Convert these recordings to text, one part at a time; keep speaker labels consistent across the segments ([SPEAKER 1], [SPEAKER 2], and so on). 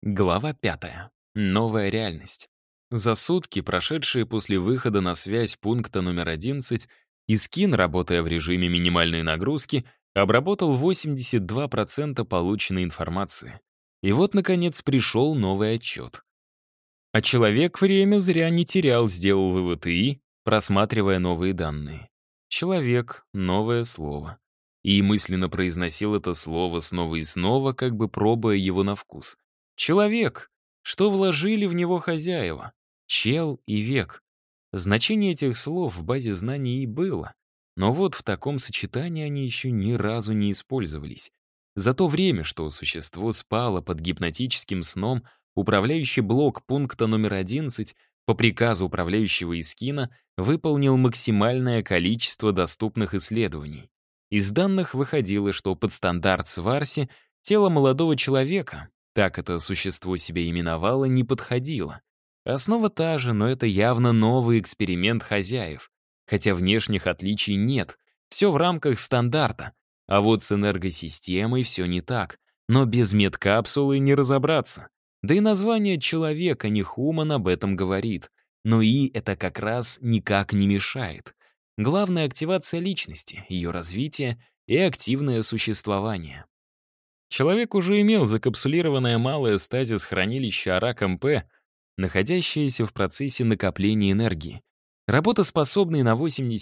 [SPEAKER 1] Глава 5. Новая реальность. За сутки, прошедшие после выхода на связь пункта номер 11, Искин, работая в режиме минимальной нагрузки, обработал 82% полученной информации. И вот, наконец, пришел новый отчет. А человек время зря не терял, сделал вывод ИИ, просматривая новые данные. Человек — новое слово. И мысленно произносил это слово снова и снова, как бы пробуя его на вкус. Человек. Что вложили в него хозяева? Чел и век. Значение этих слов в базе знаний и было. Но вот в таком сочетании они еще ни разу не использовались. За то время, что существо спало под гипнотическим сном, управляющий блок пункта номер 11 по приказу управляющего Искина выполнил максимальное количество доступных исследований. Из данных выходило, что под стандарт Сварси тело молодого человека, так это существо себя именовало, не подходило. Основа та же, но это явно новый эксперимент хозяев. Хотя внешних отличий нет, все в рамках стандарта. А вот с энергосистемой все не так. Но без медкапсулы не разобраться. Да и название «человек», а не «хуман» об этом говорит. Но и это как раз никак не мешает. Главная активация личности, ее развитие и активное существование. Человек уже имел закапсулированное малое стазис-хранилище Арак-МП, находящееся в процессе накопления энергии, работоспособный на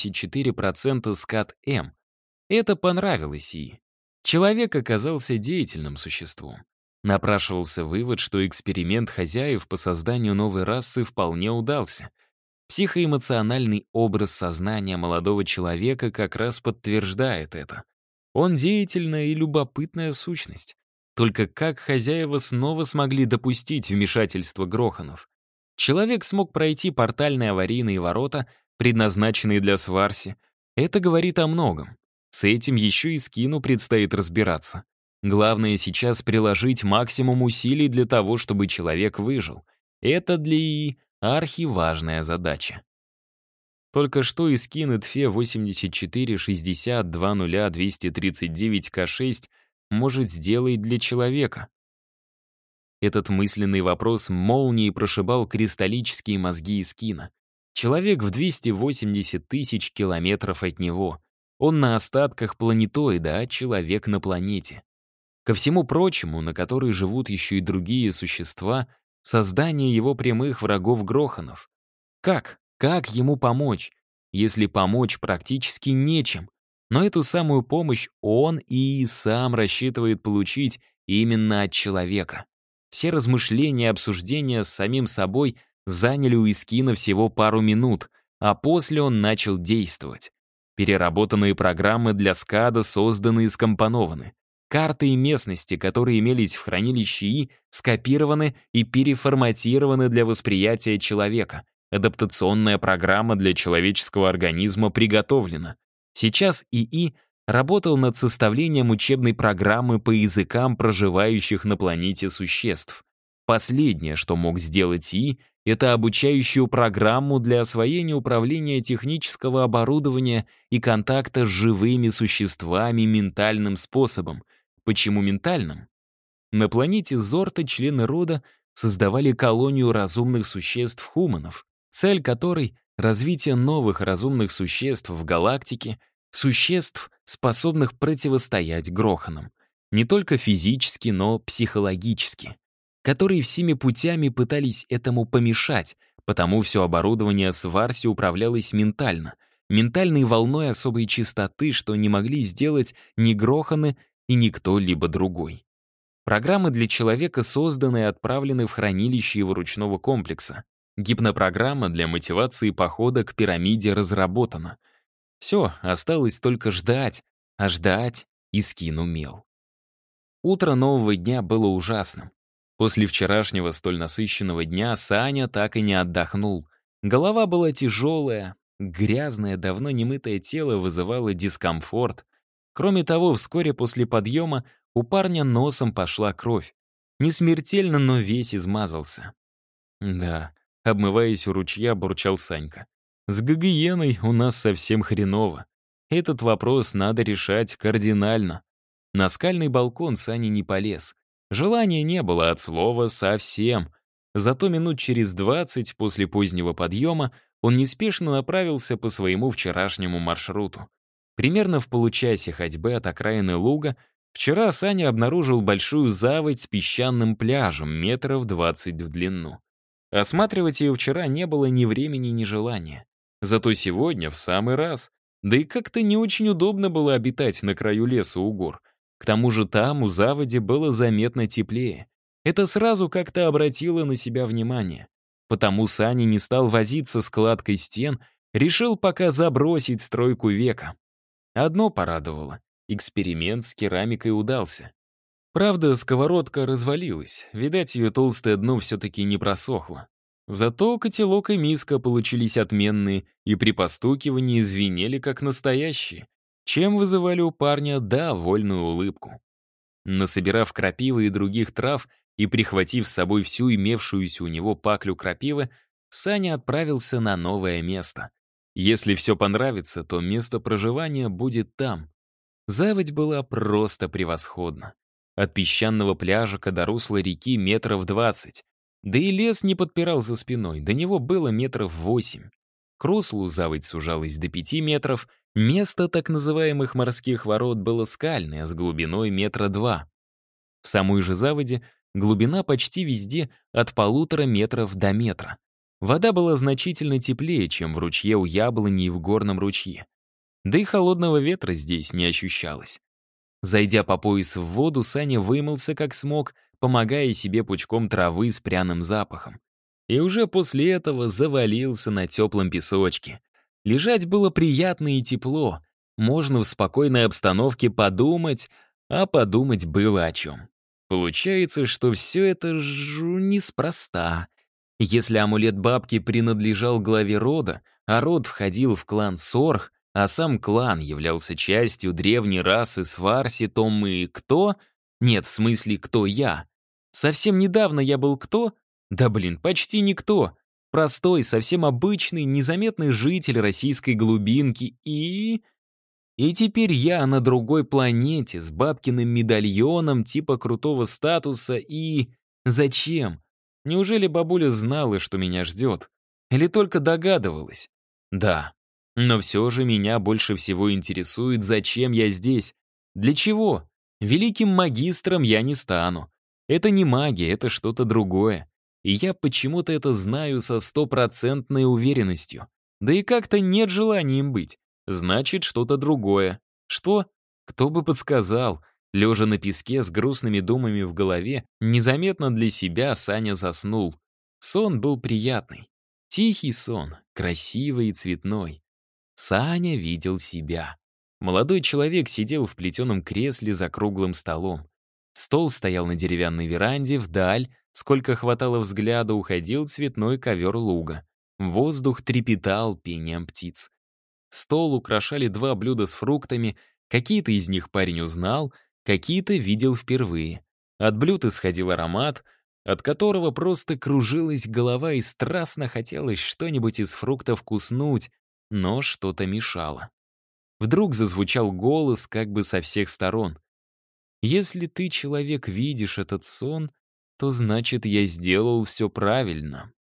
[SPEAKER 1] 84% скат-М. Это понравилось ей. Человек оказался деятельным существом. Напрашивался вывод, что эксперимент хозяев по созданию новой расы вполне удался. Психоэмоциональный образ сознания молодого человека как раз подтверждает это. Он деятельная и любопытная сущность. Только как хозяева снова смогли допустить вмешательство Гроханов? Человек смог пройти портальные аварийные ворота, предназначенные для Сварси. Это говорит о многом. С этим еще и Скину предстоит разбираться. Главное сейчас приложить максимум усилий для того, чтобы человек выжил. Это для ИИ архиважная задача. Только что Искин ИТФЕ 84-60-20-239К6 может сделать для человека. Этот мысленный вопрос молнией прошибал кристаллические мозги Искина. Человек в 280 тысяч километров от него. Он на остатках планетоида, а человек на планете. Ко всему прочему, на которой живут еще и другие существа, создание его прямых врагов Гроханов. Как? Как ему помочь? Если помочь практически нечем. Но эту самую помощь он и сам рассчитывает получить именно от человека. Все размышления и обсуждения с самим собой заняли у Искина всего пару минут, а после он начал действовать. Переработанные программы для СКАДа созданы и скомпонованы. Карты и местности, которые имелись в хранилище И, скопированы и переформатированы для восприятия человека. Адаптационная программа для человеческого организма приготовлена. Сейчас ИИ работал над составлением учебной программы по языкам проживающих на планете существ. Последнее, что мог сделать ИИ, это обучающую программу для освоения управления технического оборудования и контакта с живыми существами ментальным способом. Почему ментальным? На планете Зорта члены рода создавали колонию разумных существ-хуманов, цель которой — развитие новых разумных существ в галактике, существ, способных противостоять Гроханам. Не только физически, но психологически. Которые всеми путями пытались этому помешать, потому все оборудование Сварси управлялось ментально, ментальной волной особой частоты, что не могли сделать ни Гроханы и ни кто-либо другой. Программы для человека созданы и отправлены в хранилище его ручного комплекса. Гипнопрограмма для мотивации похода к пирамиде разработана. Все, осталось только ждать, а ждать Искин умел. Утро нового дня было ужасным. После вчерашнего столь насыщенного дня Саня так и не отдохнул. Голова была тяжелая, грязное, давно немытое тело вызывало дискомфорт. Кроме того, вскоре после подъема у парня носом пошла кровь. Не смертельно, но весь измазался. Да, обмываясь у ручья, бурчал Санька. С гигиеной у нас совсем хреново. Этот вопрос надо решать кардинально. На скальный балкон Саня не полез. Желания не было от слова совсем. Зато минут через 20 после позднего подъема он неспешно направился по своему вчерашнему маршруту. Примерно в получасе ходьбы от окраины луга вчера Саня обнаружил большую заводь с песчаным пляжем метров 20 в длину. Осматривать ее вчера не было ни времени, ни желания. Зато сегодня в самый раз. Да и как-то не очень удобно было обитать на краю леса у гор. К тому же там, у заводи, было заметно теплее. Это сразу как-то обратило на себя внимание. Потому Саня не стал возиться с кладкой стен, решил пока забросить стройку века. Одно порадовало. Эксперимент с керамикой удался. Правда, сковородка развалилась. Видать, ее толстое дно все-таки не просохло. Зато котелок и миска получились отменные и при постукивании звенели как настоящие, чем вызывали у парня довольную улыбку. Насобирав крапивы и других трав и прихватив с собой всю имевшуюся у него паклю крапивы, Саня отправился на новое место. Если все понравится, то место проживания будет там. Заводь была просто превосходна. От песчаного пляжика до русла реки метров 20. Да и лес не подпирал за спиной, до него было метров 8. К руслу заводь сужалась до 5 метров, место так называемых морских ворот было скальное, с глубиной метра 2. В самой же заводе глубина почти везде от 1,5 метра до метра. Вода была значительно теплее, чем в ручье у яблони и в горном ручье. Да и холодного ветра здесь не ощущалось. Зайдя по пояс в воду, Саня вымылся как смог, помогая себе пучком травы с пряным запахом. И уже после этого завалился на теплом песочке. Лежать было приятно и тепло. Можно в спокойной обстановке подумать, а подумать было о чем. Получается, что все это неспроста. Если амулет бабки принадлежал главе рода, а род входил в клан Сорх, а сам клан являлся частью древней расы Сварси, то мы кто? Нет, в смысле, кто я? Совсем недавно я был кто? Да блин, почти никто. Простой, совсем обычный, незаметный житель российской глубинки И теперь я на другой планете с бабкиным медальоном типа крутого статуса и... Зачем? Неужели бабуля знала, что меня ждет? Или только догадывалась? Да. Но все же меня больше всего интересует, зачем я здесь. Для чего? Великим магистром я не стану. Это не магия, это что-то другое. И я почему-то это знаю со стопроцентной уверенностью. Да и как-то нет желания им быть. Значит, что-то другое. Что? Кто бы подсказал? Лежа на песке с грустными думами в голове, незаметно для себя Саня заснул. Сон был приятный. Тихий сон, красивый и цветной. Саня видел себя. Молодой человек сидел в плетеном кресле за круглым столом. Стол стоял на деревянной веранде, вдаль, сколько хватало взгляда, уходил цветной ковер луга. Воздух трепетал пением птиц. Стол украшали 2 блюда с фруктами, какие-то из них парень узнал, какие-то видел впервые. От блюд исходил аромат, от которого просто кружилась голова и страстно хотелось что-нибудь из фруктов куснуть, но что-то мешало. Вдруг зазвучал голос как бы со всех сторон. «Если ты, человек, видишь этот сон, то значит, я сделал все правильно.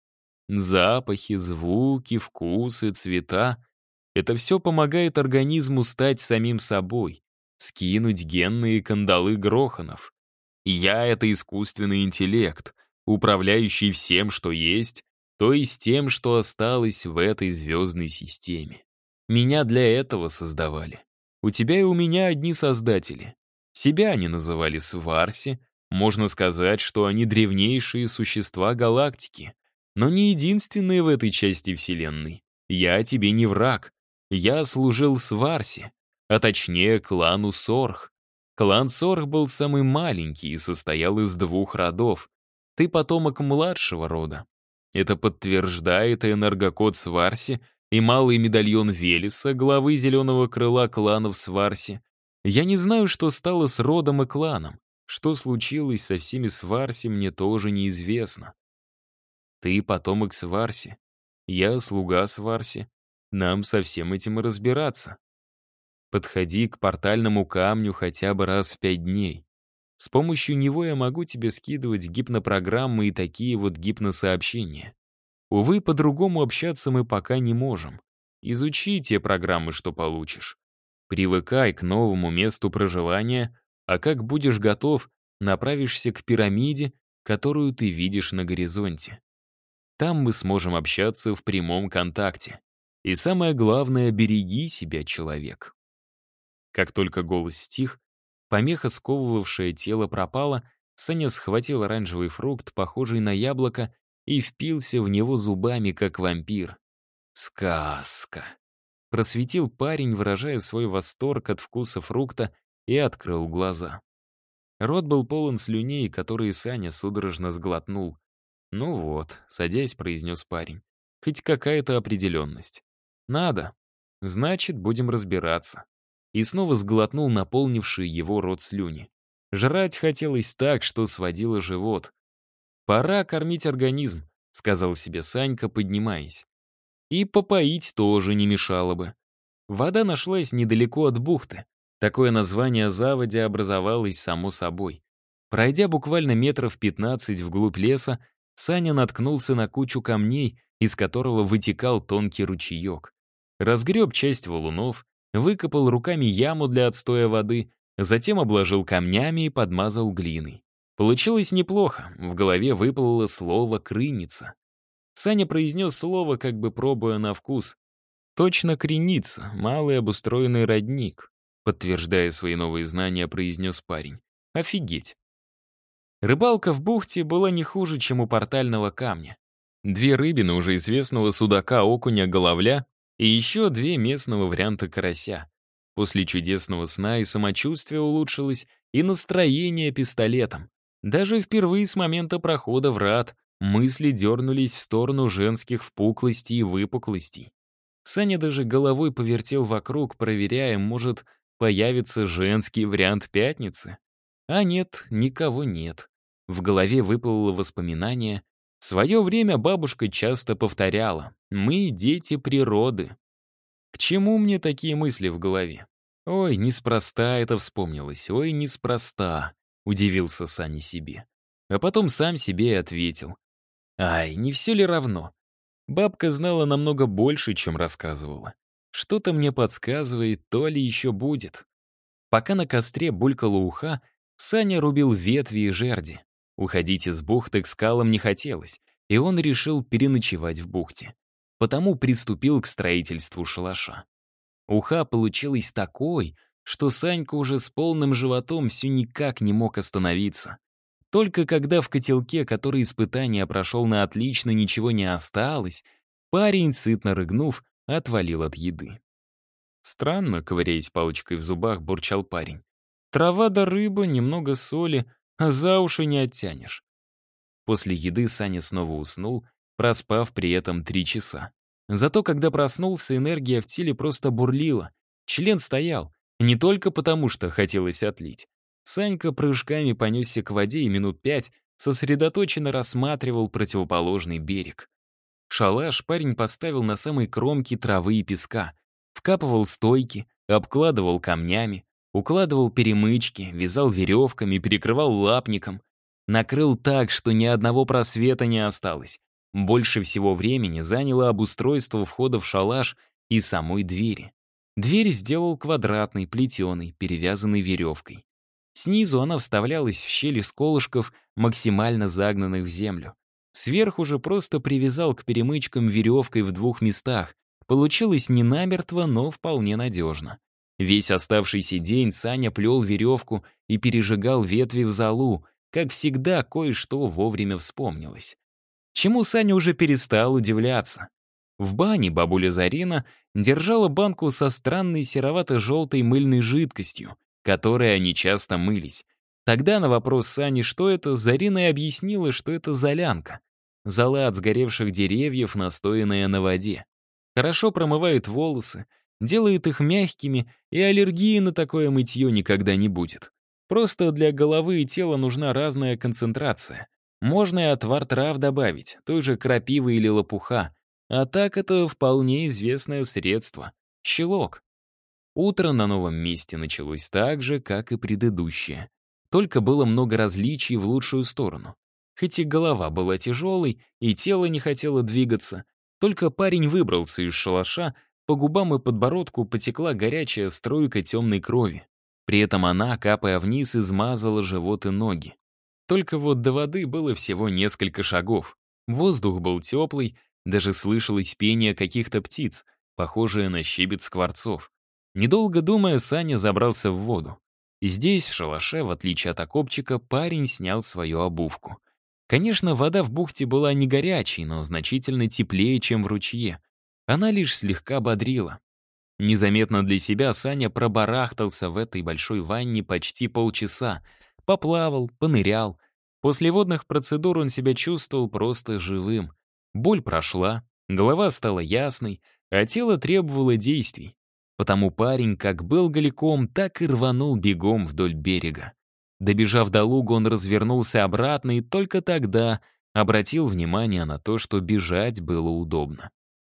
[SPEAKER 1] Запахи, звуки, вкусы, цвета — это все помогает организму стать самим собой, скинуть генные кандалы Гроханов. Я — это искусственный интеллект, управляющий всем, что есть, то есть тем, что осталось в этой звездной системе. Меня для этого создавали. У тебя и у меня одни создатели. Себя они называли Сварси. Можно сказать, что они древнейшие существа галактики. Но не единственные в этой части Вселенной. Я тебе не враг. Я служил Сварси, а точнее клану Сорх. Клан Сорх был самый маленький и состоял из 2 родов. Ты потомок младшего рода. Это подтверждает и энергокод Сварси, и малый медальон Велеса, главы зеленого крыла кланов Сварси. Я не знаю, что стало с родом и кланом. Что случилось со всеми Сварси, мне тоже неизвестно. Ты потомок Сварси. Я слуга Сварси. Нам со всем этим и разбираться. Подходи к портальному камню хотя бы раз в 5 дней. С помощью него я могу тебе скидывать гипнопрограммы и такие вот гипносообщения. Увы, по-другому общаться мы пока не можем. Изучи те программы, что получишь. Привыкай к новому месту проживания, а как будешь готов, направишься к пирамиде, которую ты видишь на горизонте. Там мы сможем общаться в прямом контакте. И самое главное, береги себя, человек. Как только голос стих, помеха, сковывавшая тело, пропала, Саня схватил оранжевый фрукт, похожий на яблоко, и впился в него зубами, как вампир. Сказка. Просветил парень, выражая свой восторг от вкуса фрукта, и открыл глаза. Рот был полон слюней, которые Саня судорожно сглотнул. «Ну вот», — садясь, произнес парень. «Хоть какая-то определенность. Надо. Значит, будем разбираться». И снова сглотнул наполнивший его рот слюни. Жрать хотелось так, что сводило живот. «Пора кормить организм», — сказал себе Санька, поднимаясь. «И попоить тоже не мешало бы». Вода нашлась недалеко от бухты. Такое название заводи образовалось само собой. Пройдя буквально метров 15 вглубь леса, Саня наткнулся на кучу камней, из которого вытекал тонкий ручеек. Разгреб часть валунов, выкопал руками яму для отстоя воды, затем обложил камнями и подмазал глиной. Получилось неплохо, в голове выплыло слово «крыница». Саня произнес слово, как бы пробуя на вкус. «Точно креница, малый обустроенный родник», подтверждая свои новые знания, произнес парень. «Офигеть». Рыбалка в бухте была не хуже, чем у портального камня. 2 рыбины уже известного судака, окуня, головля и еще 2 местного варианта карася. После чудесного сна и самочувствие улучшилось, и настроение пистолетом. Даже впервые с момента прохода врат мысли дернулись в сторону женских впуклостей и выпуклостей. Саня даже головой повертел вокруг, проверяя, может, появится женский вариант пятницы. А нет, никого нет. В голове выплыло воспоминание. В свое время бабушка часто повторяла: «Мы дети природы». К чему мне такие мысли в голове? Ой, неспроста это вспомнилось, ой, неспроста, удивился Саня себе. А потом сам себе и ответил. Ай, не все ли равно? Бабка знала намного больше, чем рассказывала. Что-то мне подсказывает, то ли еще будет. Пока на костре булькала уха, Саня рубил ветви и жерди. Уходить из бухты к скалам не хотелось, и он решил переночевать в бухте. Потому приступил к строительству шалаша. Уха получилась такой, что Санька уже с полным животом все никак не мог остановиться. Только когда в котелке, который испытание прошел на отлично, ничего не осталось, парень, сытно рыгнув, отвалил от еды. Странно, ковыряясь палочкой в зубах, бурчал парень. Трава да рыба, немного соли, а за уши не оттянешь. После еды Саня снова уснул, проспав при этом 3 часа. Зато когда проснулся, энергия в теле просто бурлила. Член стоял, не только потому, что хотелось отлить. Санька прыжками понесся к воде и минут 5 сосредоточенно рассматривал противоположный берег. Шалаш парень поставил на самой кромке травы и песка, вкапывал стойки, обкладывал камнями, укладывал перемычки, вязал веревками, перекрывал лапником. Накрыл так, что ни одного просвета не осталось. Больше всего времени заняло обустройство входа в шалаш и самой двери. Дверь сделал квадратной, плетеной, перевязанной веревкой. Снизу она вставлялась в щели с колышков, максимально загнанных в землю. Сверху же просто привязал к перемычкам веревкой в 2 местах. Получилось не намертво, но вполне надежно. Весь оставшийся день Саня плел веревку и пережигал ветви в золу. Как всегда, кое-что вовремя вспомнилось. Чему Саня уже перестал удивляться. В бане бабуля Зарина держала банку со странной серовато-желтой мыльной жидкостью, которой они часто мылись. Тогда на вопрос Сани, что это, Зарина и объяснила, что это золянка. Зола от сгоревших деревьев, настоянная на воде. Хорошо промывает волосы, делает их мягкими, и аллергии на такое мытье никогда не будет. Просто для головы и тела нужна разная концентрация. Можно и отвар трав добавить, той же крапивы или лопуха. А так это вполне известное средство. Щелок. Утро на новом месте началось так же, как и предыдущее. только было много различий в лучшую сторону. Хоть и голова была тяжелой, и тело не хотело двигаться, только парень выбрался из шалаша, по губам и подбородку потекла горячая струйка темной крови. При этом она, капая вниз, измазала живот и ноги. Только вот до воды было всего несколько шагов. Воздух был теплый, даже слышалось пение каких-то птиц, похожее на щебет скворцов. Недолго думая, Саня забрался в воду. Здесь, в шалаше, в отличие от окопчика, парень снял свою обувку. Конечно, вода в бухте была не горячей, но значительно теплее, чем в ручье. Она лишь слегка бодрила. Незаметно для себя Саня пробарахтался в этой большой ванне почти полчаса. Поплавал, понырял. После водных процедур он себя чувствовал просто живым. Боль прошла, голова стала ясной, а тело требовало действий. Потому парень как был голиком, так и рванул бегом вдоль берега. Добежав до луга, он развернулся обратно и только тогда обратил внимание на то, что бежать было удобно.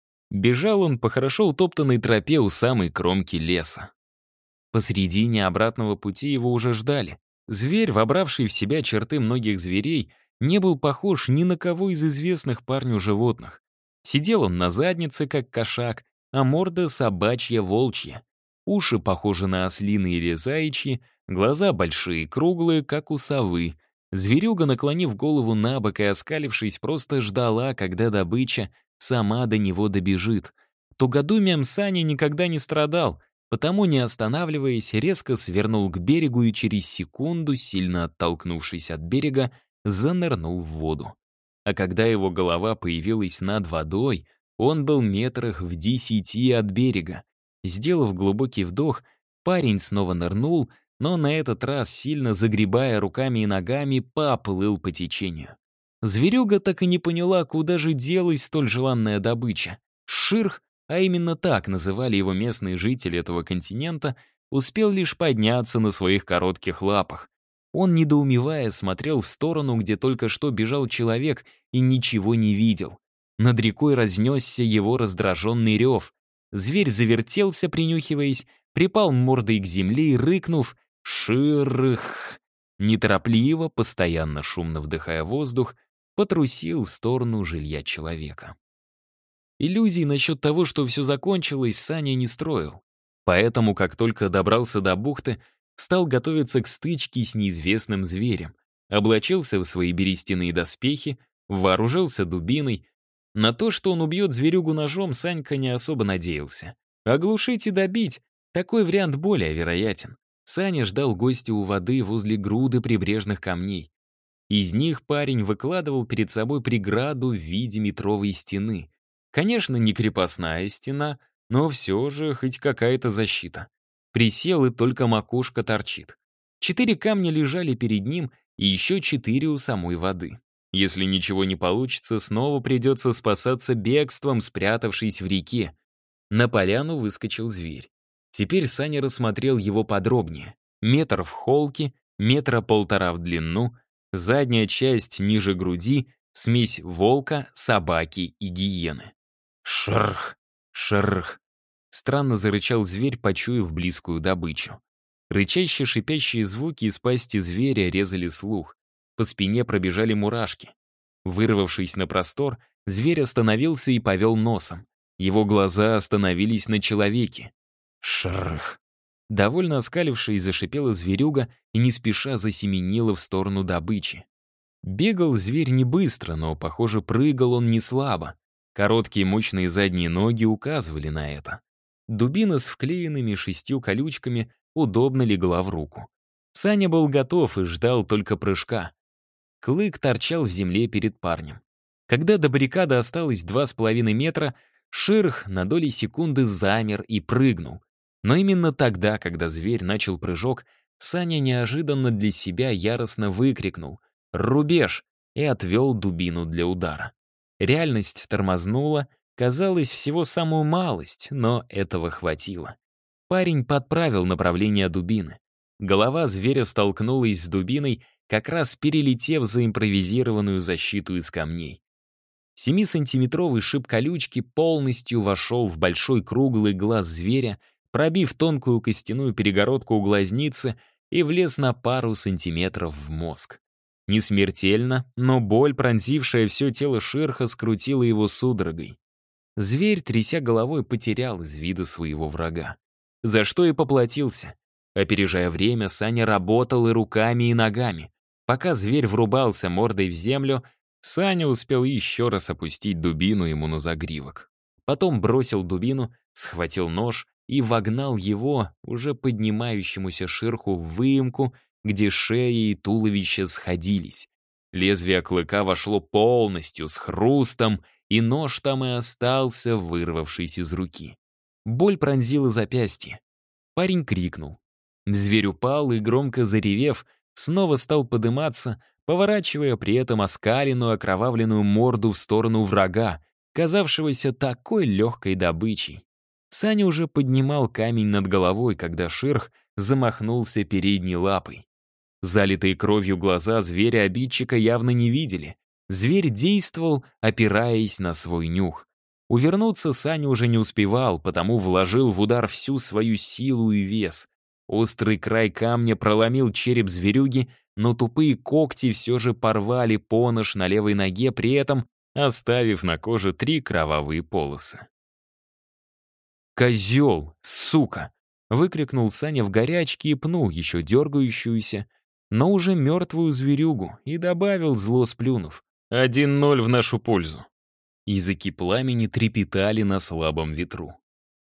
[SPEAKER 1] Бежал он по хорошо утоптанной тропе у самой кромки леса. Посредине обратного пути его уже ждали. Зверь, вобравший в себя черты многих зверей, не был похож ни на кого из известных парню животных. Сидел он на заднице, как кошак, а морда собачья-волчья. Уши похожи на ослиные или заячьи, глаза большие, круглые, как у совы. Зверюга, наклонив голову на бок и оскалившись, просто ждала, когда добыча сама до него добежит. Тугодумием Саня никогда не страдал, потому, не останавливаясь, резко свернул к берегу и через секунду, сильно оттолкнувшись от берега, занырнул в воду. А когда его голова появилась над водой, он был метрах в 10 от берега. Сделав глубокий вдох, парень снова нырнул, но на этот раз, сильно загребая руками и ногами, поплыл по течению. Зверюга так и не поняла, куда же делась столь желанная добыча. Ширх, а именно так называли его местные жители этого континента, успел лишь подняться на своих коротких лапах. Он, недоумевая, смотрел в сторону, где только что бежал человек, и ничего не видел. Над рекой разнесся его раздраженный рев. Зверь завертелся, принюхиваясь, припал мордой к земле и, рыкнув «Ширх!», неторопливо, постоянно шумно вдыхая воздух, потрусил в сторону жилья человека. Иллюзий насчет того, что все закончилось, Саня не строил. Поэтому, как только добрался до бухты, стал готовиться к стычке с неизвестным зверем, облачился в свои берестяные доспехи, вооружился дубиной. На то, что он убьет зверюгу ножом, Санька не особо надеялся. Оглушить и добить — такой вариант более вероятен. Саня ждал гостя у воды возле груды прибрежных камней. Из них парень выкладывал перед собой преграду в виде метровой стены. Конечно, не крепостная стена, но все же хоть какая-то защита. Присел, и только макушка торчит. 4 камня лежали перед ним, и еще 4 у самой воды. Если ничего не получится, снова придется спасаться бегством, спрятавшись в реке. На поляну выскочил зверь. Теперь Саня рассмотрел его подробнее. Метр в холке, 1,5 метра в длину, задняя часть ниже груди, смесь волка, собаки и гиены. Шарх, шарх. Странно зарычал зверь, почуяв близкую добычу. Рычащие шипящие звуки из пасти зверя резали слух. По спине пробежали мурашки. Вырвавшись на простор, зверь остановился и повел носом. Его глаза остановились на человеке. Шарх. Довольно оскалившись, зашипела зверюга и не спеша засеменила в сторону добычи. Бегал зверь не быстро, но, похоже, прыгал он не слабо. Короткие мощные задние ноги указывали на это. Дубина с вклеенными 6 колючками удобно легла в руку. Саня был готов и ждал только прыжка. Клык торчал в земле перед парнем. Когда до баррикады осталось 2,5 метра, Ширх на доли секунды замер и прыгнул. Но именно тогда, когда зверь начал прыжок, Саня неожиданно для себя яростно выкрикнул «Рубеж!» и отвел дубину для удара. Реальность тормознула, казалось, всего самую малость, но этого хватило. Парень подправил направление дубины. Голова зверя столкнулась с дубиной, как раз перелетев за импровизированную защиту из камней. 7-сантиметровый шип колючки полностью вошел в большой круглый глаз зверя, пробив тонкую костяную перегородку у глазницы и влез на пару сантиметров в мозг. Не смертельно, но боль, пронзившая все тело Шерха, скрутила его судорогой. Зверь, тряся головой, потерял из вида своего врага. За что и поплатился. Опережая время, Саня работал и руками, и ногами. Пока зверь врубался мордой в землю, Саня успел еще раз опустить дубину ему на загривок. Потом бросил дубину, схватил нож и вогнал его, уже поднимающемуся Шерху, в выемку, где шея и туловище сходились. Лезвие клыка вошло полностью, с хрустом, и нож там и остался, вырвавшись из руки. Боль пронзила запястье. Парень крикнул. Зверь упал и, громко заревев, снова стал подыматься, поворачивая при этом оскаленную окровавленную морду в сторону врага, казавшегося такой легкой добычей. Саня уже поднимал камень над головой, когда Шерх замахнулся передней лапой. Залитые кровью глаза зверя-обидчика явно не видели. Зверь действовал, опираясь на свой нюх. Увернуться Саня уже не успевал, потому вложил в удар всю свою силу и вес. Острый край камня проломил череп зверюги, но тупые когти все же порвали понож на левой ноге, при этом оставив на коже 3 кровавые полосы. «Козел! Сука!» — выкрикнул Саня в горячке и пнул еще дергающуюся, но уже мертвую зверюгу, и добавил, зло сплюнув: 1-0 в нашу пользу. Языки пламени трепетали на слабом ветру.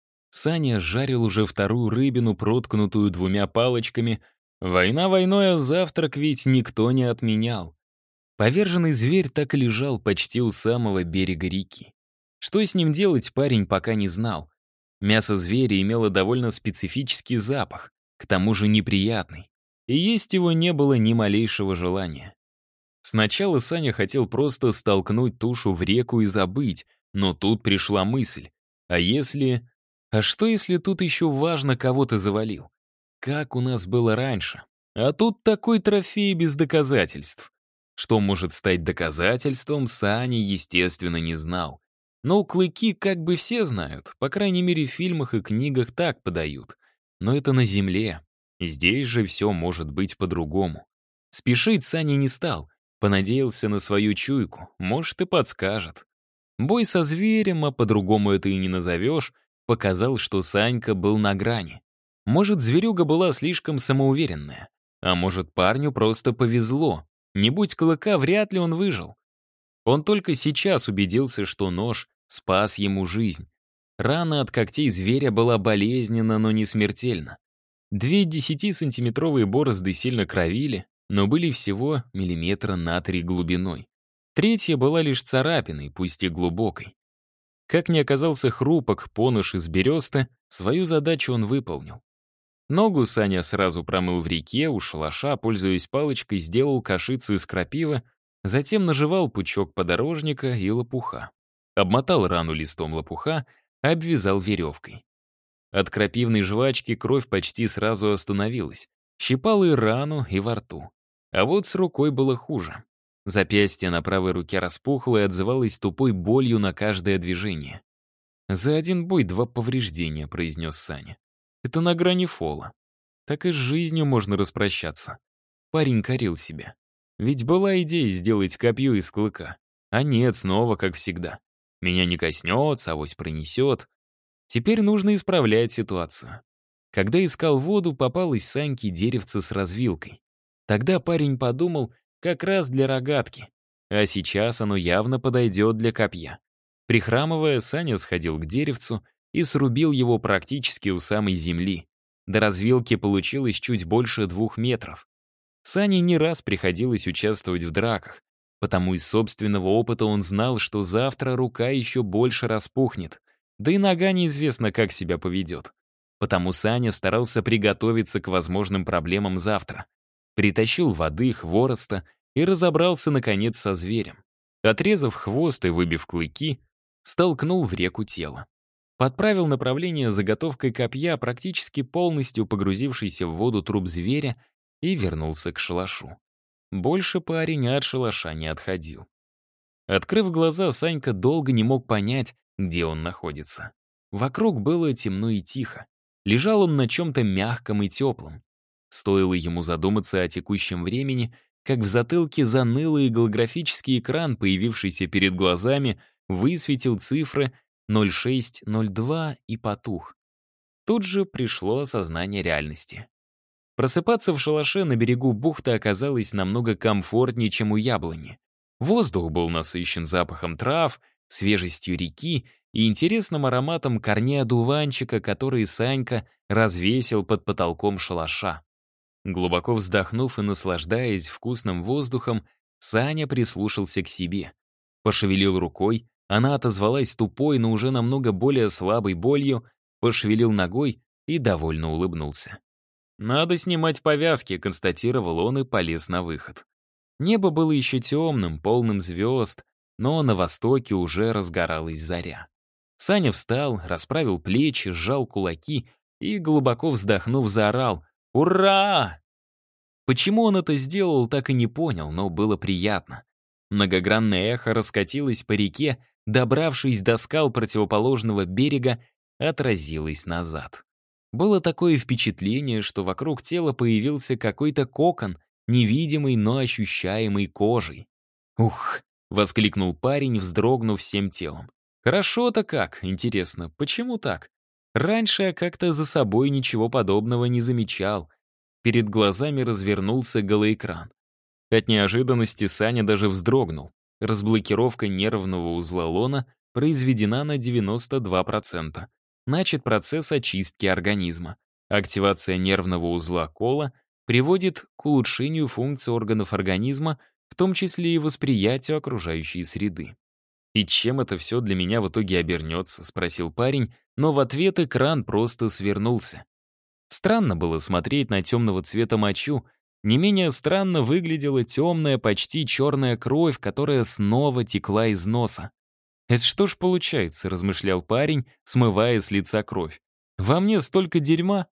[SPEAKER 1] Саня жарил уже вторую рыбину, проткнутую 2 палочками. Война войной, а завтрак ведь никто не отменял. Поверженный зверь так и лежал почти у самого берега реки. Что с ним делать, парень пока не знал. Мясо зверя имело довольно специфический запах, к тому же неприятный, и есть его не было ни малейшего желания. Сначала Саня хотел просто столкнуть тушу в реку и забыть, но тут пришла мысль: а если... А что если тут еще важно, кого ты завалил? Как у нас было раньше? А тут такой трофей без доказательств. Что может стать доказательством, Саня, естественно, не знал. Но клыки как бы все знают, по крайней мере в фильмах и книгах так подают. Но это на земле. Здесь же все может быть по-другому. Спешить Саня не стал, понадеялся на свою чуйку, может и подскажет. Бой со зверем, а по-другому это и не назовешь, показал, что Санька был на грани. Может, зверюга была слишком самоуверенная, а может, парню просто повезло. Не будь клыка, вряд ли он выжил. Он только сейчас убедился, что нож спас ему жизнь. Рана от когтей зверя была болезненна, но не смертельна. 2 10-сантиметровые борозды сильно кровили, но были всего миллиметра на 3 глубиной. Третья была лишь царапиной, пусть и глубокой. Как ни оказался хрупок понож из бересты, свою задачу он выполнил. Ногу Саня сразу промыл в реке, у шалаша, пользуясь палочкой, сделал кашицу из крапивы, затем нажевал пучок подорожника и лопуха. Обмотал рану листом лопуха, обвязал веревкой. От крапивной жвачки кровь почти сразу остановилась. Щипала и рану, и во рту. А вот с рукой было хуже. Запястье на правой руке распухло и отзывалось тупой болью на каждое движение. «За один бой 2 повреждения», — произнес Саня. «Это на грани фола. Так и с жизнью можно распрощаться». Парень корил себя. Ведь была идея сделать копье из клыка. А нет, снова как всегда. Меня не коснется, авось пронесет. Теперь нужно исправлять ситуацию. Когда искал воду, попалось Саньке деревце с развилкой. Тогда парень подумал, как раз для рогатки. А сейчас оно явно подойдет для копья. Прихрамывая, Саня сходил к деревцу и срубил его практически у самой земли. До развилки получилось чуть больше 2 метров. Сане не раз приходилось участвовать в драках, потому из собственного опыта он знал, что завтра рука еще больше распухнет, да и нога неизвестно, как себя поведет. Потому Саня старался приготовиться к возможным проблемам завтра. Притащил воды, хвороста и разобрался, наконец, со зверем. Отрезав хвост и выбив клыки, столкнул в реку тело. Подправил направление заготовкой копья, практически полностью погрузившийся в воду труп зверя, и вернулся к шалашу. Больше парень от шалаша не отходил. Открыв глаза, Санька долго не мог понять, где он находится. Вокруг было темно и тихо. Лежал он на чем-то мягком и теплом. Стоило ему задуматься о текущем времени, как в затылке заныло, и голографический экран, появившийся перед глазами, высветил цифры 0602 и потух. Тут же пришло осознание реальности. Просыпаться в шалаше на берегу бухты оказалось намного комфортнее, чем у яблони. Воздух был насыщен запахом трав, свежестью реки и интересным ароматом корней одуванчика, который Санька развесил под потолком шалаша. Глубоко вздохнув и наслаждаясь вкусным воздухом, Саня прислушался к себе. Пошевелил рукой, она отозвалась тупой, но уже намного более слабой болью, пошевелил ногой и довольно улыбнулся. «Надо снимать повязки», — констатировал он и полез на выход. Небо было еще темным, полным звезд, но на востоке уже разгоралась заря. Саня встал, расправил плечи, сжал кулаки и, глубоко вздохнув, заорал: «Ура!». Почему он это сделал, так и не понял, но было приятно. Многогранное эхо раскатилось по реке, добравшись до скал противоположного берега, отразилось назад. Было такое впечатление, что вокруг тела появился какой-то кокон, невидимый, но ощущаемый кожей. «Ух!» — воскликнул парень, вздрогнув всем телом. «Хорошо-то как, интересно, почему так? Раньше я как-то за собой ничего подобного не замечал». Перед глазами развернулся голоэкран. От неожиданности Саня даже вздрогнул. Разблокировка нервного узла лона произведена на 92%. Начат процесс очистки организма. Активация нервного узла кола приводит к улучшению функций органов организма, в том числе и восприятию окружающей среды. «И чем это все для меня в итоге обернется?» — спросил парень, но в ответ экран просто свернулся. Странно было смотреть на темного цвета мочу. Не менее странно выглядела темная, почти черная кровь, которая снова текла из носа. «Это что ж получается?» — размышлял парень, смывая с лица кровь. «Во мне столько дерьма!»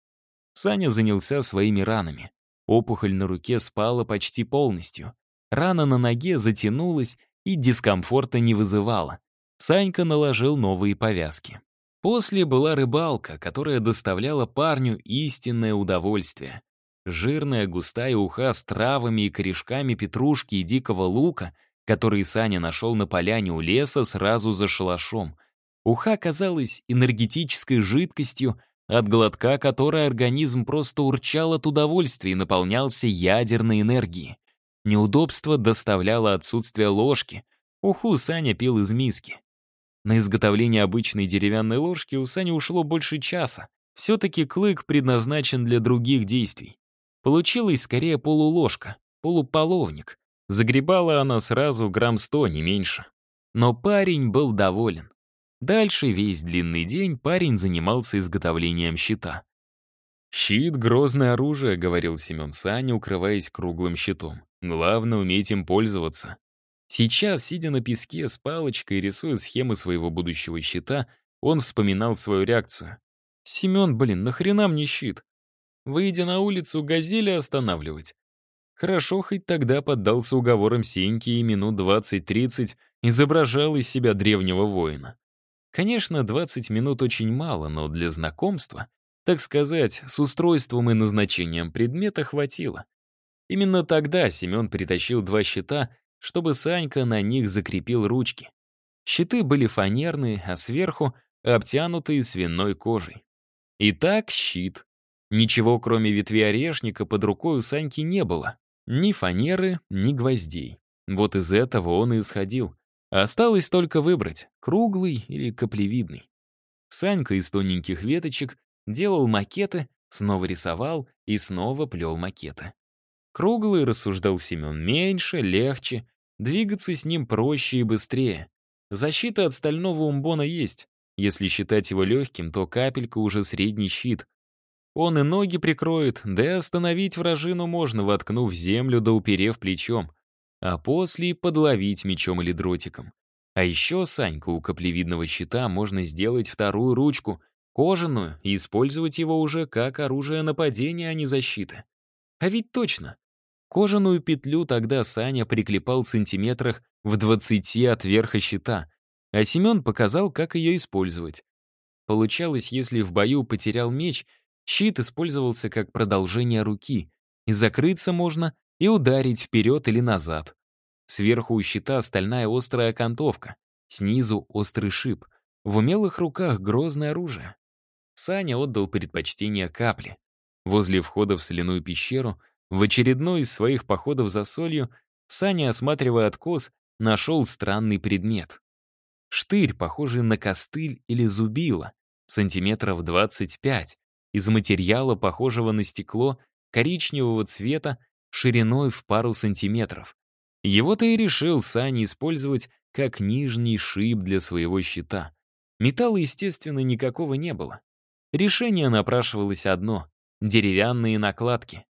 [SPEAKER 1] Саня занялся своими ранами. Опухоль на руке спала почти полностью. Рана на ноге затянулась и дискомфорта не вызывала. Санька наложил новые повязки. После была рыбалка, которая доставляла парню истинное удовольствие. Жирная густая уха с травами и корешками петрушки и дикого лука, который Саня нашел на поляне у леса сразу за шалашом. Уха казалась энергетической жидкостью, от глотка которой организм просто урчал от удовольствия и наполнялся ядерной энергией. Неудобство доставляло отсутствие ложки. Уху Саня пил из миски. На изготовление обычной деревянной ложки у Сани ушло больше часа. Все-таки клык предназначен для других действий. Получилась скорее полуложка, полуполовник. Загребала она сразу грамм 100, не меньше. Но парень был доволен. Дальше весь длинный день парень занимался изготовлением щита. «Щит — грозное оружие», — говорил Семен Сане, укрываясь круглым щитом. «Главное — уметь им пользоваться». Сейчас, сидя на песке с палочкой и рисуя схемы своего будущего щита, он вспоминал свою реакцию. «Семен, блин, нахрена мне щит? Выйдя на улицу, газели останавливать?» Хорошо, хоть тогда поддался уговорам Сеньки и минут 20-30 изображал из себя древнего воина. Конечно, 20 минут очень мало, но для знакомства, так сказать, с устройством и назначением предмета хватило. Именно тогда Семен притащил 2 щита, чтобы Санька на них закрепил ручки. Щиты были фанерные, а сверху обтянутые свиной кожей. Итак, щит. Ничего, кроме ветви орешника, под рукой у Саньки не было. Ни фанеры, ни гвоздей. Вот из этого он и исходил. Осталось только выбрать, круглый или каплевидный. Санька из тоненьких веточек делал макеты, снова рисовал и снова плел макеты. Круглый, рассуждал Семен, меньше, легче, двигаться с ним проще и быстрее. Защита от стального умбона есть. Если считать его легким, то капелька уже средний щит. Он и ноги прикроет, да и остановить вражину можно, воткнув в землю да уперев плечом, а после и подловить мечом или дротиком. А еще, Санька, у каплевидного щита можно сделать вторую ручку, кожаную, и использовать его уже как оружие нападения, а не защиты. А ведь точно. Кожаную петлю тогда Саня приклепал в сантиметрах в 20 от верха щита, а Семен показал, как ее использовать. Получалось, если в бою потерял меч, Щит использовался как продолжение руки, и закрыться можно, и ударить вперед или назад. Сверху у щита стальная острая окантовка, снизу острый шип. В умелых руках грозное оружие. Саня отдал предпочтение капле. Возле входа в соляную пещеру, в очередной из своих походов за солью, Саня, осматривая откос, нашел странный предмет. Штырь, похожий на костыль или зубило, сантиметров 25, из материала, похожего на стекло, коричневого цвета, шириной в пару сантиметров. Его-то и решил Саня использовать как нижний шип для своего щита. Металла, естественно, никакого не было. Решение напрашивалось одно — деревянные накладки.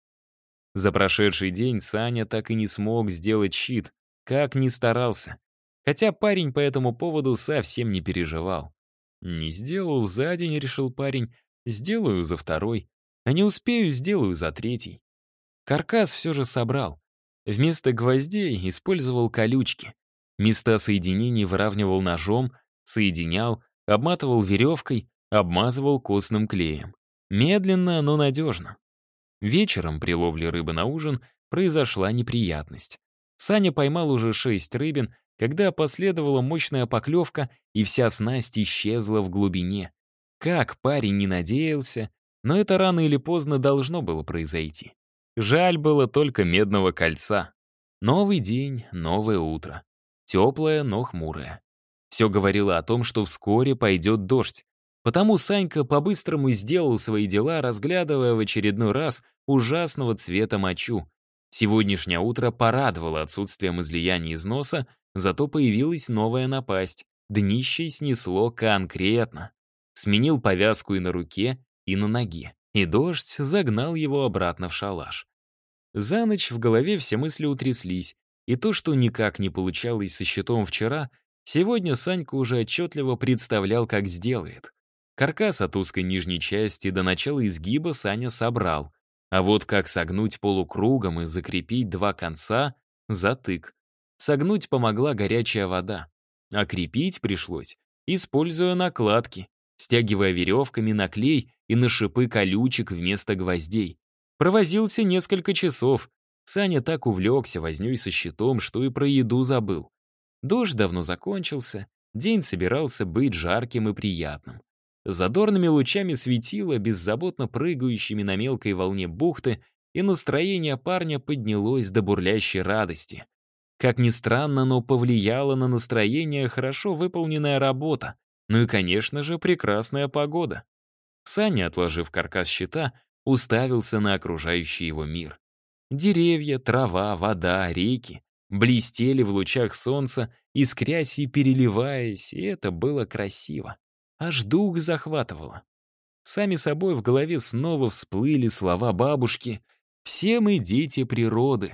[SPEAKER 1] За прошедший день Саня так и не смог сделать щит, как ни старался. Хотя парень по этому поводу совсем не переживал. «Не сделал за день», — решил парень, — «сделаю за второй. А не успею, сделаю за третий». Каркас все же собрал. Вместо гвоздей использовал колючки. Места соединений выравнивал ножом, соединял, обматывал веревкой, обмазывал костным клеем. Медленно, но надежно. Вечером при ловле рыбы на ужин произошла неприятность. Саня поймал уже 6 рыбин, когда последовала мощная поклевка, и вся снасть исчезла в глубине. Как парень не надеялся, но это рано или поздно должно было произойти. Жаль было только медного кольца. Новый день, новое утро. Теплое, но хмурое. Все говорило о том, что вскоре пойдет дождь. Потому Санька по-быстрому сделал свои дела, разглядывая в очередной раз ужасного цвета мочу. Сегодняшнее утро порадовало отсутствием излияния из носа, зато появилась новая напасть. Днище снесло конкретно. Сменил повязку и на руке, и на ноге. И дождь загнал его обратно в шалаш. За ночь в голове все мысли утряслись, и то, что никак не получалось со щитом вчера, сегодня Санька уже отчетливо представлял, как сделает. Каркас от узкой нижней части до начала изгиба Саня собрал, а вот как согнуть полукругом и закрепить два конца — затык. Согнуть помогла горячая вода, а крепить пришлось, используя накладки, стягивая веревками на клей и на шипы колючек вместо гвоздей. Провозился несколько часов. Саня так увлекся вознёй со щитом, что и про еду забыл. Дождь давно закончился, день собирался быть жарким и приятным. Задорными лучами светила, беззаботно прыгающими на мелкой волне бухты, и настроение парня поднялось до бурлящей радости. Как ни странно, но повлияла на настроение хорошо выполненная работа, ну и, конечно же, прекрасная погода. Саня, отложив каркас щита, уставился на окружающий его мир. Деревья, трава, вода, реки блестели в лучах солнца, искрясь и переливаясь, и это было красиво. Аж дух захватывало. Сами собой в голове снова всплыли слова бабушки «Все мы дети природы».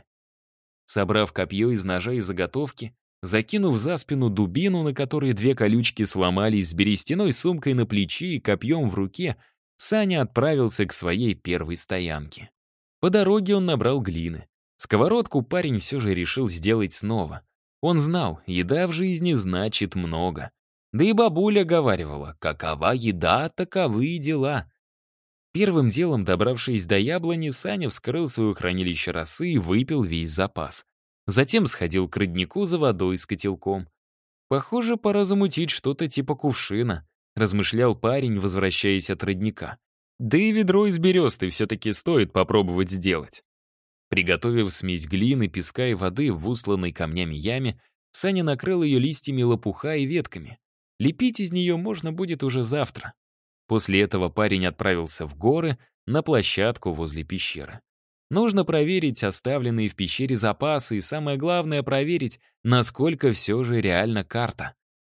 [SPEAKER 1] Собрав копье из ножа и заготовки, закинув за спину дубину, на которой две колючки сломались, с берестяной сумкой на плече и копьем в руке, Саня отправился к своей первой стоянке. По дороге он набрал глины. Сковородку парень все же решил сделать снова. Он знал, еда в жизни значит много. Да и бабуля говаривала, какова еда, таковы и дела. Первым делом, добравшись до яблони, Саня вскрыл свое хранилище росы и выпил весь запас. Затем сходил к роднику за водой с котелком. «Похоже, пора замутить что-то типа кувшина», — размышлял парень, возвращаясь от родника. «Да и ведро из бересты все-таки стоит попробовать сделать». Приготовив смесь глины, песка и воды в усланной камнями яме, Саня накрыл ее листьями лопуха и ветками. Лепить из нее можно будет уже завтра. После этого парень отправился в горы, на площадку возле пещеры. Нужно проверить оставленные в пещере запасы и, самое главное, проверить, насколько все же реально карта.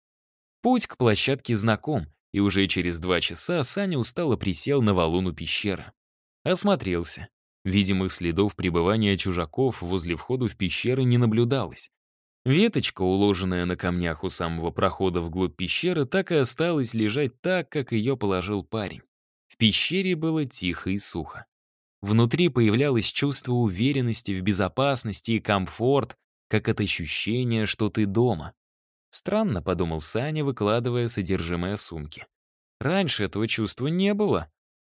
[SPEAKER 1] Путь к площадке знаком, и уже через 2 часа Саня устало присел на валун у пещеры. Осмотрелся. Видимых следов пребывания чужаков возле входа в пещеры не наблюдалось. Веточка, уложенная на камнях у самого прохода вглубь пещеры, так и осталась лежать так, как ее положил парень. В пещере было тихо и сухо. Внутри появлялось чувство уверенности в безопасности и комфорт, как от ощущения, что ты дома. Странно, подумал Саня, выкладывая содержимое сумки. Раньше этого чувства не было.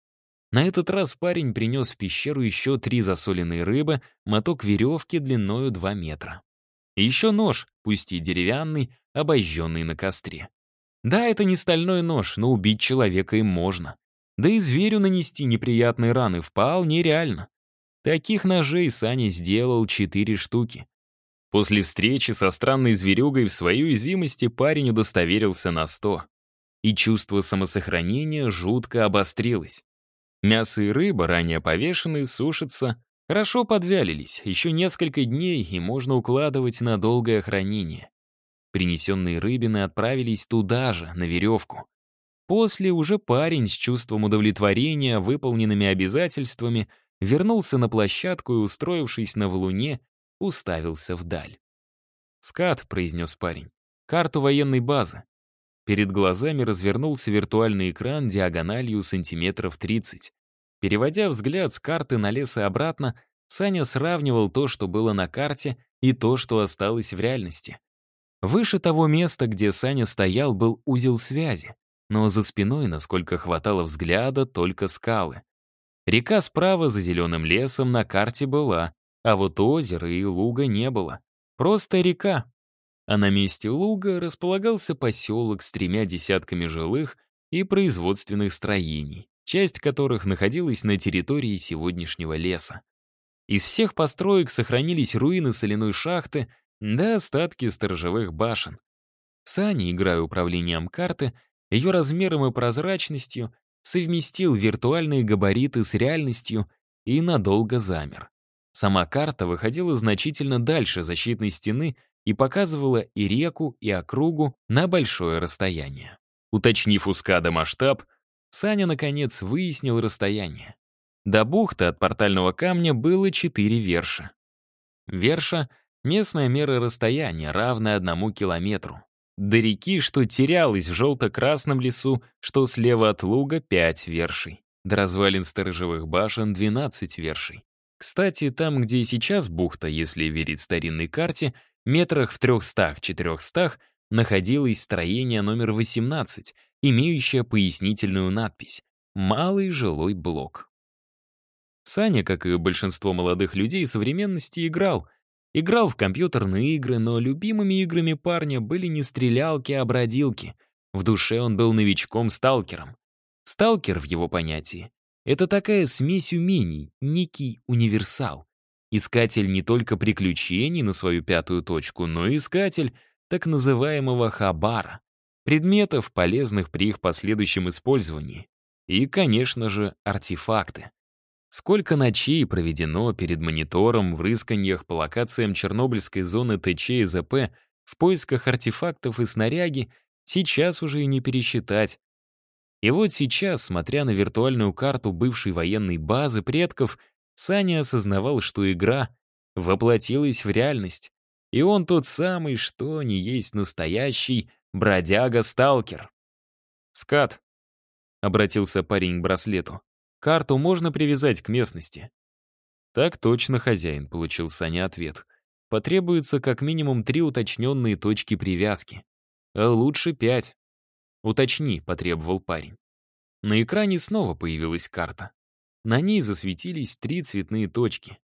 [SPEAKER 1] На этот раз парень принес в пещеру еще 3 засоленные рыбы, моток веревки длиною 2 метра. И еще нож, пусть и деревянный, обожженный на костре. Да, это не стальной нож, но убить человека им можно. Да и зверю нанести неприятные раны вполне реально. Таких ножей Саня сделал 4 штуки. После встречи со странной зверюгой в своей уязвимости парень удостоверился на 100. И чувство самосохранения жутко обострилось. Мясо и рыба, ранее повешенные, сушатся, хорошо подвялились, еще несколько дней, и можно укладывать на долгое хранение. Принесенные рыбины отправились туда же, на веревку. После уже парень с чувством удовлетворения, выполненными обязательствами, вернулся на площадку и, устроившись на валуне, уставился вдаль. «Скат», — произнес парень, — «карту военной базы». Перед глазами развернулся виртуальный экран диагональю сантиметров 30. Переводя взгляд с карты на лес и обратно, Саня сравнивал то, что было на карте, и то, что осталось в реальности. Выше того места, где Саня стоял, был узел связи, но за спиной, насколько хватало взгляда, только скалы. Река справа за зеленым лесом на карте была, а вот озера и луга не было. Просто река. А на месте луга располагался поселок с 3 десятками жилых и производственных строений, часть которых находилась на территории сегодняшнего леса. Из всех построек сохранились руины соляной шахты да остатки сторожевых башен. Саня, играя управлением карты, ее размером и прозрачностью, совместил виртуальные габариты с реальностью и надолго замер. Сама карта выходила значительно дальше защитной стены и показывала и реку, и округу на большое расстояние. Уточнив у скада масштаб, Саня, наконец, выяснил расстояние. До бухты от портального камня было 4 верша. Верша — местная мера расстояния, равная 1 километру. До реки, что терялась в желто-красном лесу, что слева от луга, 5 вершей. До развалин сторожевых башен — 12 вершей. Кстати, там, где и сейчас бухта, если верить старинной карте, метрах в 300-400 находилось строение номер 18, имеющее пояснительную надпись «Малый жилой блок». Саня, как и большинство молодых людей современности, играл. Играл в компьютерные игры, но любимыми играми парня были не стрелялки, а бродилки. В душе он был новичком-сталкером. Сталкер, в его понятии, это такая смесь умений, некий универсал. Искатель не только приключений на свою 5-ю точку, но и искатель так называемого хабара, предметов, полезных при их последующем использовании. И, конечно же, артефакты. Сколько ночей проведено перед монитором в рысканьях по локациям Чернобыльской зоны ТЧ и ЗП в поисках артефактов и снаряги, сейчас уже и не пересчитать. И вот сейчас, смотря на виртуальную карту бывшей военной базы предков, Саня осознавал, что игра воплотилась в реальность. И он тот самый, что не есть настоящий бродяга-сталкер. «Скат», — обратился парень к браслету, — «карту можно привязать к местности?» «Так точно, хозяин», — получил Саня ответ. «Потребуется как минимум 3 уточненные точки привязки. А лучше 5. «Уточни», — потребовал парень. На экране снова появилась карта. На ней засветились 3 цветные точки.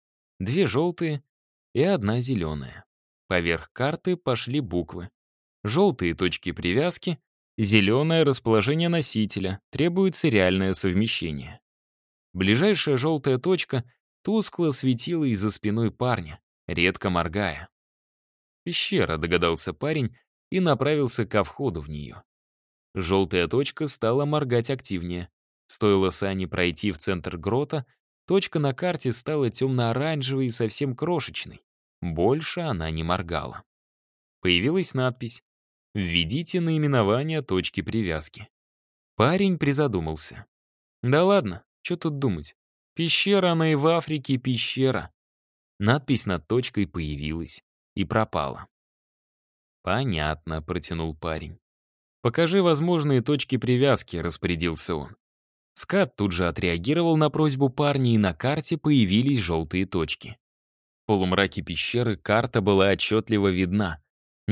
[SPEAKER 1] 2 желтые и 1 зеленая. Поверх карты пошли буквы. Желтые точки привязки, зеленое расположение носителя, требуется реальное совмещение. Ближайшая желтая точка тускло светила из-за спиной парня, редко моргая. «Пещера», — догадался парень и направился ко входу в нее. Желтая точка стала моргать активнее. Стоило Сане пройти в центр грота, точка на карте стала темно-оранжевой и совсем крошечной. Больше она не моргала. Появилась надпись «Введите наименование точки привязки». Парень призадумался. Да ладно, что тут думать? Пещера, она и в Африке пещера. Надпись над точкой появилась и пропала. «Понятно», — протянул парень. «Покажи возможные точки привязки», — распорядился он. Скат тут же отреагировал на просьбу парня, и на карте появились желтые точки. В полумраке пещеры карта была отчетливо видна.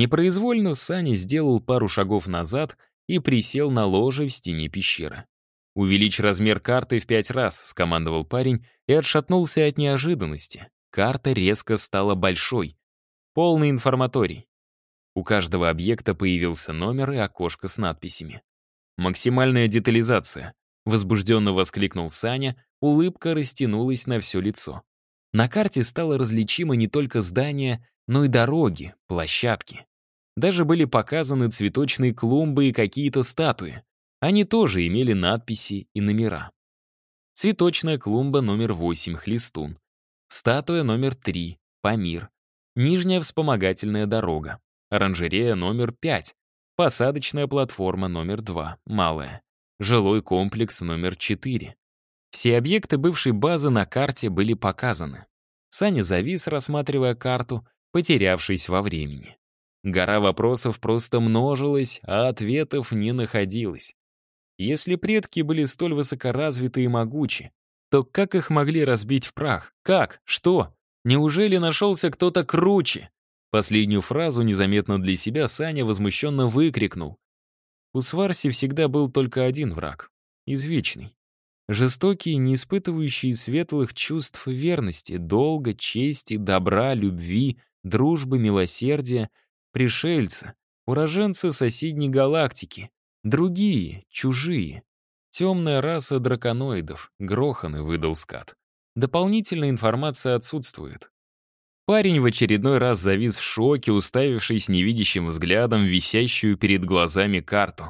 [SPEAKER 1] Непроизвольно Саня сделал пару шагов назад и присел на ложе в стене пещеры. «Увеличь размер карты в 5 раз», — скомандовал парень и отшатнулся от неожиданности. Карта резко стала большой. Полный информаторий. У каждого объекта появился номер и окошко с надписями. «Максимальная детализация», — возбужденно воскликнул Саня, улыбка растянулась на все лицо. На карте стало различимо не только здания, но и дороги, площадки. Даже были показаны цветочные клумбы и какие-то статуи. Они тоже имели надписи и номера. Цветочная клумба номер 8 «Хлестун». Статуя номер 3 «Памир». Нижняя вспомогательная дорога. Оранжерея номер 5. Посадочная платформа номер 2 «Малая». Жилой комплекс номер 4. Все объекты бывшей базы на карте были показаны. Саня завис, рассматривая карту, потерявшись во времени. Гора вопросов просто множилась, а ответов не находилось. Если предки были столь высокоразвиты и могучи, то как их могли разбить в прах? Как? Что? Неужели нашелся кто-то круче? Последнюю фразу незаметно для себя Саня возмущенно выкрикнул. У Сварси всегда был только один враг — извечный. Жестокий, не испытывающий светлых чувств верности, долга, чести, добра, любви, дружбы, милосердия, пришельца, уроженцы соседней галактики, другие, чужие. Темная раса драконоидов, Гроханы, выдал скат. Дополнительная информация отсутствует. Парень в очередной раз завис в шоке, уставившись невидящим взглядом в висящую перед глазами карту.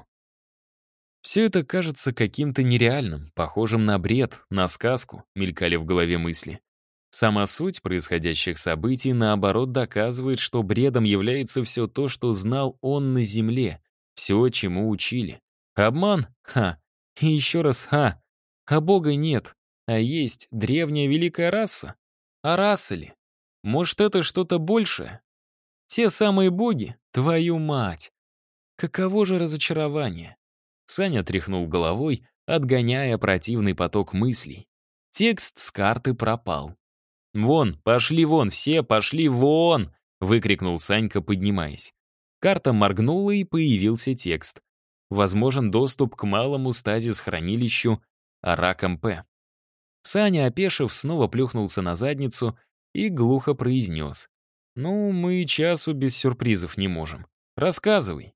[SPEAKER 1] Все это кажется каким-то нереальным, похожим на бред, на сказку, мелькали в голове мысли. Сама суть происходящих событий, наоборот, доказывает, что бредом является все то, что знал он на Земле, все, чему учили. Обман? Ха. И еще раз ха. А Бога нет, а есть древняя великая раса? А раса ли? Может, это что-то большее? Те самые боги? Твою мать! Каково же разочарование? Саня тряхнул головой, отгоняя противный поток мыслей. Текст с карты пропал. «Вон, пошли вон, все пошли вон!» — выкрикнул Санька, поднимаясь. Карта моргнула, и появился текст. Возможен доступ к малому стазис-хранилищу Арак-МП. Саня, опешив, снова плюхнулся на задницу и глухо произнес. «Ну, мы и часу без сюрпризов не можем. Рассказывай».